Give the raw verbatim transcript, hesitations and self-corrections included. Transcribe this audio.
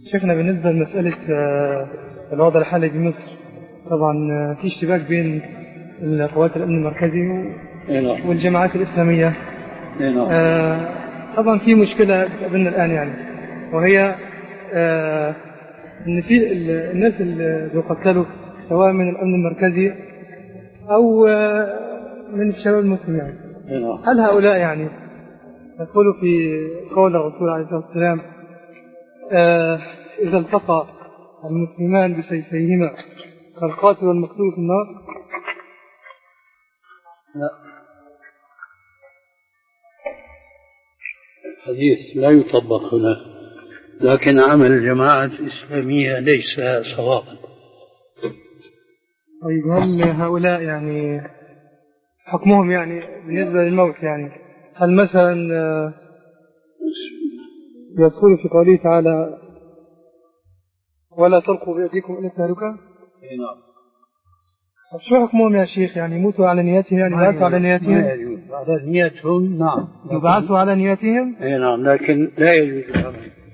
شيخنا بالنسبة لمسألة الوضع الحالي بمصر، طبعا في اشتباك بين القوات الأمن المركزي والجماعات الإسلامية. طبعا في مشكلة بتقابلنا الآن يعني، وهي أن في الناس اللي بيقتلوا سواء من الأمن المركزي أو من الشباب المسلم يعني. هل هؤلاء يعني يقولوا في قول الرسول عليه الصلاة والسلام إذا التقى المسلمان بسيفيهما فالقاتل والمقتول في النار؟ لا، الحديث لا يطبق هنا، لكن عمل الجماعة الإسلامية ليس صوابا. طيب هل هؤلاء يعني حكمهم يعني بالنسبة للموت يعني هل مثلا يدخل في قوله تعالى ولا تلقوا بأيديكم إلى التهلكة؟ نعم. شو حكمهم يا شيخ؟ يعني يموتوا على نياتهم يعني يبعثوا على نياتهم؟ لا يجوز على نياتهم. نعم يبعثوا على نياتهم؟ اي نعم، لكن لا يجوز العمل.